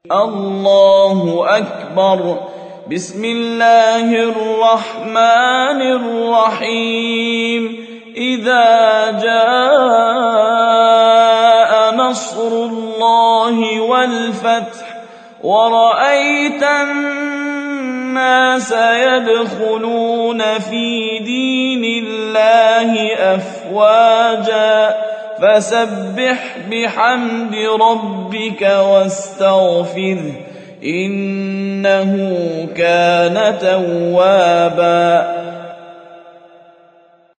الله أكبر. بسم الله الرحمن الرحيم. إذا جاء نصر الله والفتح ورأيت الناس يدخلون في دين الله أفواجا فسبح بحمد ربك واستغفره إنه كان توابا.